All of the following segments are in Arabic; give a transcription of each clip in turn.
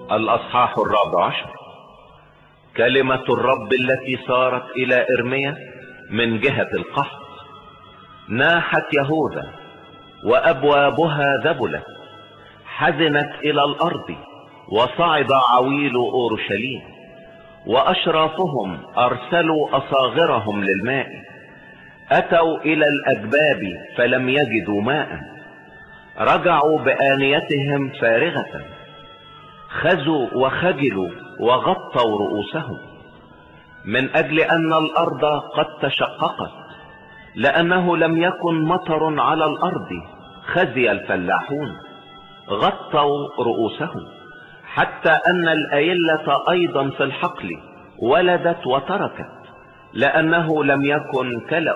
الأصحاح 14. كلمة الرب التي صارت إلى إرميا من جهة القحط. ناحت يهوذا وأبوابها ذبلت، حزنت إلى الأرض، وصعد عويل أورشليم، وأشرافهم أرسلوا أصاغرهم للماء، أتوا إلى الأجباب فلم يجدوا ماء، رجعوا بآنيتهم فارغة، خزوا وخجلوا وغطوا رؤوسهم، من أجل أن الأرض قد تشققت، لأنه لم يكن مطر على الأرض، خزي الفلاحون، غطوا رؤوسهم، حتى أن الأيلة أيضا في الحقل ولدت وتركت، لأنه لم يكن كلأ.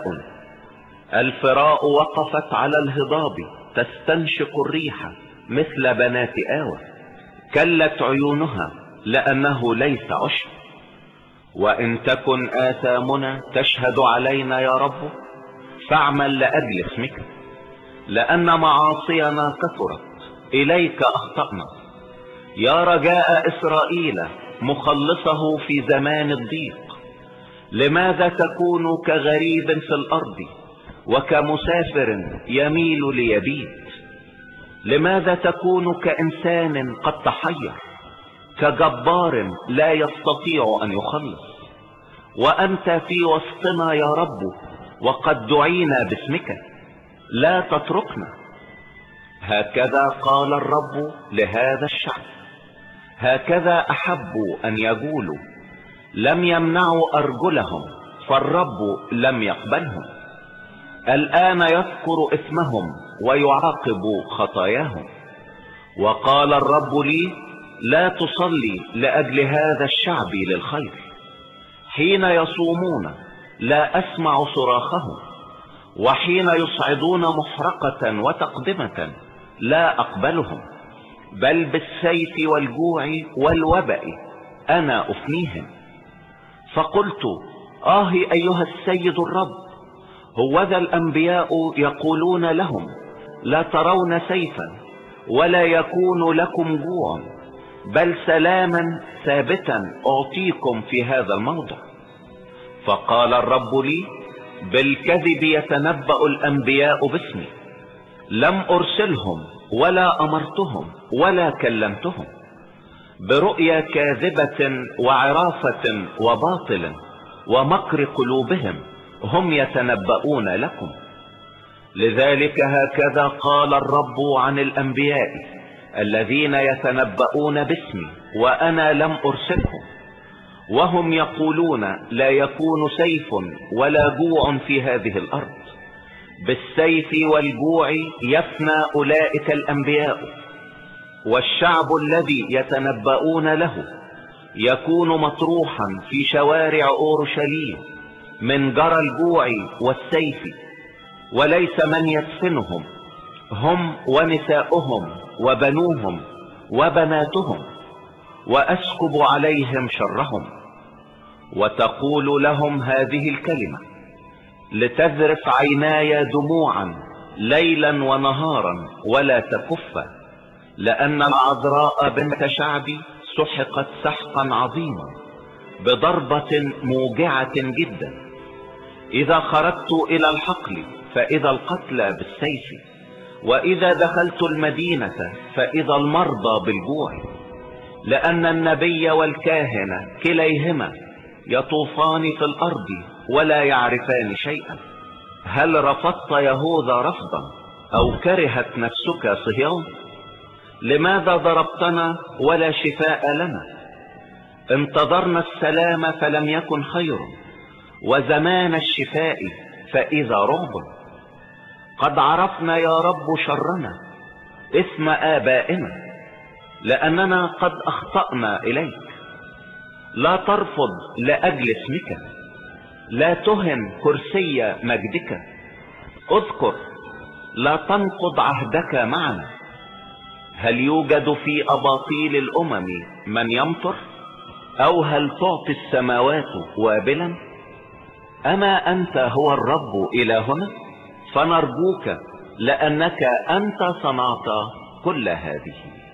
الفراء وقفت على الهضاب تستنشق الريح مثل بنات آوى، كلت عيونها لأنه ليس عشب. وإن تكن آثامنا تشهد علينا يا رب، فاعمل لأجل اسمك، لأن معاصينا كثرت، إليك أخطأنا. يا رجاء إسرائيل مخلصه في زمان الضيق، لماذا تكون كغريب في الأرض وكمسافر يميل ليبيت؟ لماذا تكون كإنسان قد تحير، كجبار لا يستطيع أن يخلص؟ وأنت في وسطنا يا رب، وقد دعينا باسمك، لا تتركنا. هكذا قال الرب لهذا الشعب، هكذا أحبوا أن يقولوا، لم يمنعوا أرجلهم، فالرب لم يقبلهم. الآن يذكر اسمهم ويعاقب خطاياهم. وقال الرب لي، لا تصلي لأجل هذا الشعب للخير. حين يصومون لا أسمع صراخهم، وحين يصعدون محرقة وتقدمة لا أقبلهم، بل بالسيف والجوع والوباء أنا أفنيهم. فقلت، أيها السيد الرب، هوذا الأنبياء يقولون لهم، لا ترون سيفا ولا يكون لكم جوع، بل سلاما ثابتا أعطيكم في هذا الموضع. فقال الرب لي، بالكذب يتنبأ الأنبياء باسمي، لم أرسلهم ولا أمرتهم ولا كلمتهم، برؤيا كاذبة وعرافة وباطل ومكر قلوبهم هم يتنبؤون لكم. لذلك هكذا قال الرب عن الأنبياء الذين يتنبؤون باسمي وأنا لم أرسلهم، وهم يقولون لا يكون سيف ولا جوع في هذه الأرض، بالسيف والجوع يفنى أولئك الأنبياء، والشعب الذي يتنبؤون له يكون مطروحا في شوارع أورشليم من جرى الجوع والسيف، وليس من يدفنهم، هم ونساؤهم وبنوهم وبناتهم، وأسكب عليهم شرهم. وتقول لهم هذه الكلمة، لتذرف عيناي دموعا ليلا ونهارا ولا تكف، لأن العذراء بنت شعبي سحقت سحقا عظيما بضربة موجعة جدا. إذا خرجت إلى الحقل فإذا القتلى بالسيف، وإذا دخلت المدينة فإذا المرضى بالجوع، لأن النبي والكاهن كليهما يطوفان في الأرض ولا يعرفان شيئا. هل رفضت يهوذا رفضا، أو كرهت نفسك صهيون؟ لماذا ضربتنا ولا شفاء لنا؟ انتظرنا السلام فلم يكن خير، وزمان الشفاء فإذا رعب. قد عرفنا يا رب شرنا، اسم آبائنا، لأننا قد أخطأنا إليك. لا ترفض لأجل اسمك، لا تهن كرسي مجدك. اذكر، لا تنقض عهدك معنا. هل يوجد في أباطيل الأمم من يمطر، أو هل تعطي السماوات وابلا؟ أما أنت هو الرب إلهنا، فنرجوك، لأنك أنت صنعت كل هذه.